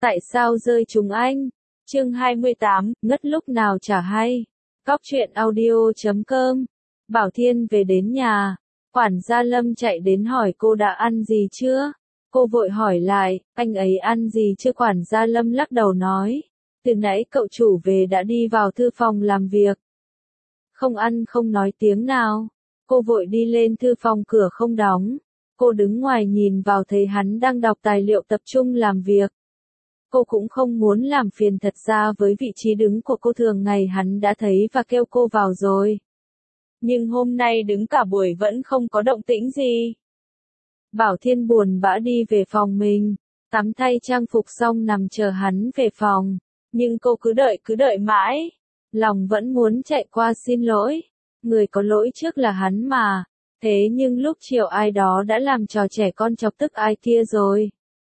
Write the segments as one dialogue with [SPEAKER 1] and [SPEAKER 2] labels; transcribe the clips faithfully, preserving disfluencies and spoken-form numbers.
[SPEAKER 1] Tại sao rơi trúng anh? Chương hai mươi tám, ngất lúc nào chả hay. Cóc truyện audio chấm com. Bảo Thiên về đến nhà. Quản gia Lâm chạy đến hỏi cô đã ăn gì chưa? Cô vội hỏi lại, anh ấy ăn gì chưa? Quản gia Lâm lắc đầu nói. Từ nãy cậu chủ về đã đi vào thư phòng làm việc. Không ăn không nói tiếng nào. Cô vội đi lên thư phòng, cửa không đóng. Cô đứng ngoài nhìn vào thấy hắn đang đọc tài liệu tập trung làm việc. Cô cũng không muốn làm phiền, thật ra với vị trí đứng của cô thường ngày hắn đã thấy và kêu cô vào rồi. Nhưng hôm nay đứng cả buổi vẫn không có động tĩnh gì. Bảo Thiên buồn bã đi về phòng mình, tắm thay trang phục xong nằm chờ hắn về phòng. Nhưng cô cứ đợi cứ đợi mãi, lòng vẫn muốn chạy qua xin lỗi. Người có lỗi trước là hắn mà, thế nhưng lúc chiều ai đó đã làm trò trẻ con chọc tức ai kia rồi.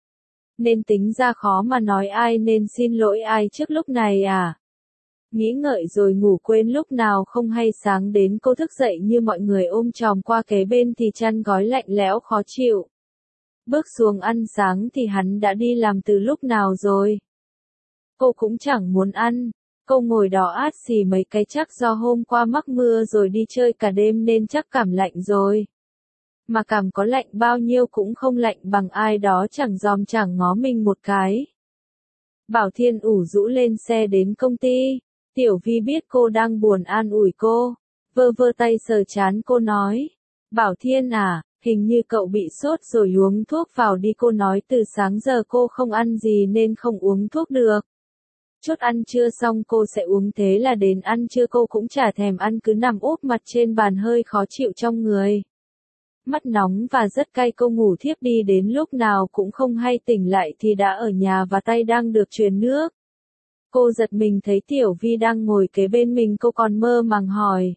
[SPEAKER 1] Nên tính ra khó mà nói ai nên xin lỗi ai trước lúc này à. Nghĩ ngợi rồi ngủ quên lúc nào không hay, sáng đến cô thức dậy như mọi người ôm chòm qua kế bên thì chăn gói lạnh lẽo khó chịu. Bước xuống ăn sáng thì hắn đã đi làm từ lúc nào rồi. Cô cũng chẳng muốn ăn, cô ngồi đó át xì mấy cái, chắc do hôm qua mắc mưa rồi đi chơi cả đêm nên chắc cảm lạnh rồi. Mà cảm có lạnh bao nhiêu cũng không lạnh bằng ai đó chẳng dòm chẳng ngó mình một cái. Bảo Thiên ủ rũ lên xe đến công ty. Tiểu Vi biết cô đang buồn an ủi cô, vơ vơ tay sờ trán cô nói. Bảo Thiên à, hình như cậu bị sốt rồi, uống thuốc vào đi. Cô nói từ sáng giờ cô không ăn gì nên không uống thuốc được. Chút ăn trưa xong cô sẽ uống, thế là đến ăn trưa cô cũng chả thèm ăn, cứ nằm úp mặt trên bàn hơi khó chịu trong người. Mắt nóng và rất cay, cô ngủ thiếp đi đến lúc nào cũng không hay, tỉnh lại thì đã ở nhà và tay đang được truyền nước. Cô giật mình thấy Tiểu Vi đang ngồi kế bên mình, cô còn mơ màng hỏi.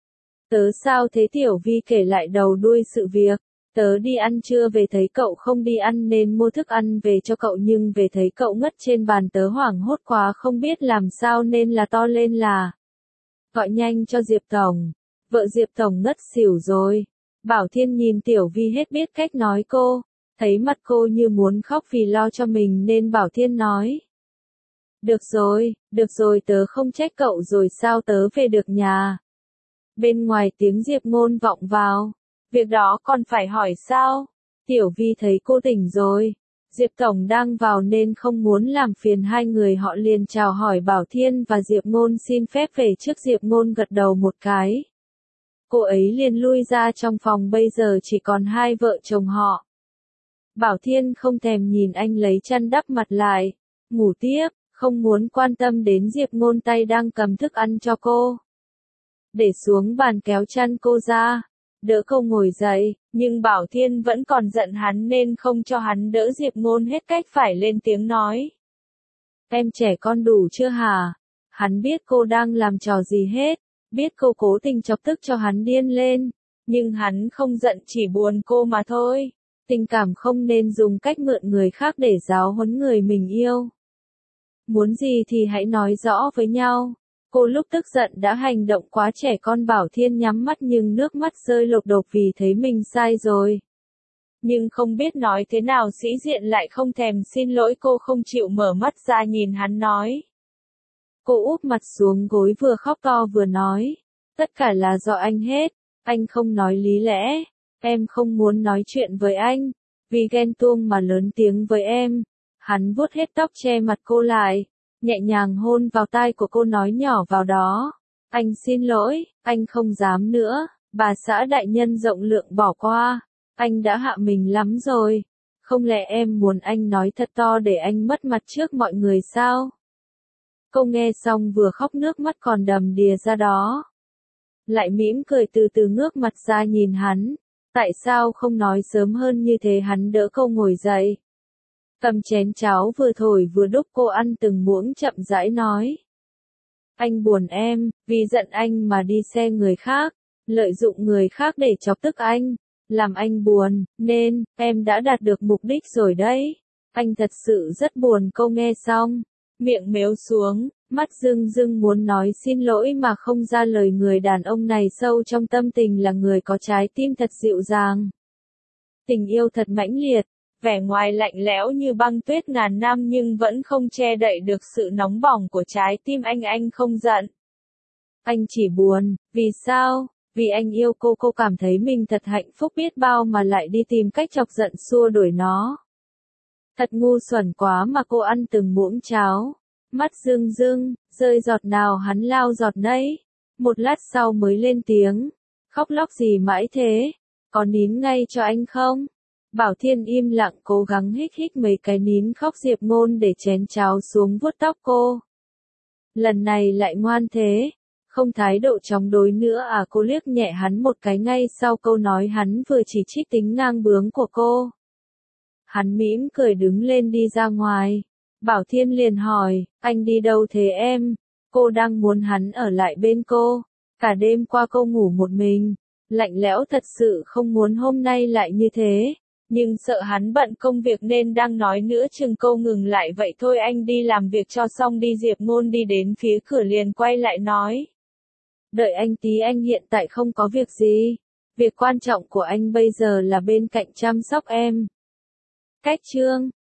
[SPEAKER 1] Tớ sao thế? Tiểu Vi kể lại đầu đuôi sự việc. Tớ đi ăn trưa về thấy cậu không đi ăn nên mua thức ăn về cho cậu, nhưng về thấy cậu ngất trên bàn, tớ hoảng hốt quá không biết làm sao nên là to lên là. Gọi nhanh cho Diệp Tổng. Vợ Diệp Tổng ngất xỉu rồi. Bảo Thiên nhìn Tiểu Vi hết biết cách nói cô. Thấy mặt cô như muốn khóc vì lo cho mình nên Bảo Thiên nói. Được rồi, được rồi, tớ không trách cậu rồi, sao tớ về được nhà. Bên ngoài tiếng Diệp Ngôn vọng vào. Việc đó còn phải hỏi sao? Tiểu Vi thấy cô tỉnh rồi. Diệp Tổng đang vào nên không muốn làm phiền hai người, họ liền chào hỏi Bảo Thiên và Diệp Ngôn xin phép về trước. Diệp Ngôn gật đầu một cái. Cô ấy liền lui ra trong phòng, bây giờ chỉ còn hai vợ chồng họ. Bảo Thiên không thèm nhìn anh, lấy chăn đắp mặt lại, ngủ tiếp, không muốn quan tâm đến Diệp Ngôn tay đang cầm thức ăn cho cô. Để xuống bàn kéo chăn cô ra, đỡ cô ngồi dậy, nhưng Bảo Thiên vẫn còn giận hắn nên không cho hắn đỡ. Diệp Ngôn hết cách phải lên tiếng nói. Em trẻ con đủ chưa hả? Hắn biết cô đang làm trò gì hết, biết cô cố tình chọc tức cho hắn điên lên, nhưng hắn không giận, chỉ buồn cô mà thôi. Tình cảm không nên dùng cách mượn người khác để giáo huấn người mình yêu. Muốn gì thì hãy nói rõ với nhau. Cô lúc tức giận đã hành động quá trẻ con. Bảo Thiên nhắm mắt nhưng nước mắt rơi lộp đột vì thấy mình sai rồi. Nhưng không biết nói thế nào, sĩ diện lại không thèm xin lỗi. Cô không chịu mở mắt ra nhìn hắn nói. Cô úp mặt xuống gối, vừa khóc to vừa nói. Tất cả là do anh hết. Anh không nói lý lẽ. Em không muốn nói chuyện với anh. Vì ghen tuông mà lớn tiếng với em. Hắn vuốt hết tóc che mặt cô lại. Nhẹ nhàng hôn vào tai của cô, nói nhỏ vào đó. Anh xin lỗi, anh không dám nữa. Bà xã đại nhân rộng lượng bỏ qua. Anh đã hạ mình lắm rồi. Không lẽ em muốn anh nói thật to để anh mất mặt trước mọi người sao? Cô nghe xong vừa khóc nước mắt còn đầm đìa ra đó. Lại mỉm cười từ từ ngước mặt ra nhìn hắn. Tại sao không nói sớm hơn như thế? Hắn đỡ cô ngồi dậy. Cầm chén cháo vừa thổi vừa đút cô ăn từng muỗng, chậm rãi nói. Anh buồn em, vì giận anh mà đi xe người khác, lợi dụng người khác để chọc tức anh, làm anh buồn, nên, em đã đạt được mục đích rồi đấy. Anh thật sự rất buồn. Cô nghe xong, miệng mếu xuống, mắt rưng rưng muốn nói xin lỗi mà không ra lời. Người đàn ông này sâu trong tâm tình là người có trái tim thật dịu dàng. Tình yêu thật mãnh liệt. vẻ ngoài lạnh lẽo như băng tuyết ngàn năm nhưng vẫn không che đậy được sự nóng bỏng của trái tim anh. Anh không giận. Anh chỉ buồn. Vì sao? Vì anh yêu cô, cô cảm thấy mình thật hạnh phúc biết bao mà lại đi tìm cách chọc giận xua đuổi nó. Thật ngu xuẩn quá mà cô ăn từng muỗng cháo. Mắt rưng rưng, rơi giọt nào hắn lao giọt nấy. Một lát sau mới lên tiếng. Khóc lóc gì mãi thế? Có nín ngay cho anh không? Bảo Thiên im lặng cố gắng hích hích mấy cái nín khóc. Diệp Ngôn để chén cháo xuống vuốt tóc cô. Lần này lại ngoan thế. Không thái độ chống đối nữa à? Cô liếc nhẹ hắn một cái ngay sau câu nói hắn vừa chỉ trích tính ngang bướng của cô. Hắn mỉm cười đứng lên đi ra ngoài. Bảo Thiên liền hỏi, anh đi đâu thế em? Cô đang muốn hắn ở lại bên cô. Cả đêm qua cô ngủ một mình. Lạnh lẽo thật sự không muốn hôm nay lại như thế. Nhưng sợ hắn bận công việc nên đang nói nữa chừng câu ngừng lại. Vậy thôi anh đi làm việc cho xong đi. Diệp Ngôn đi đến phía cửa liền quay lại nói. Đợi anh tí, anh hiện tại không có việc gì. Việc quan trọng của anh bây giờ là bên cạnh chăm sóc em. Cách chương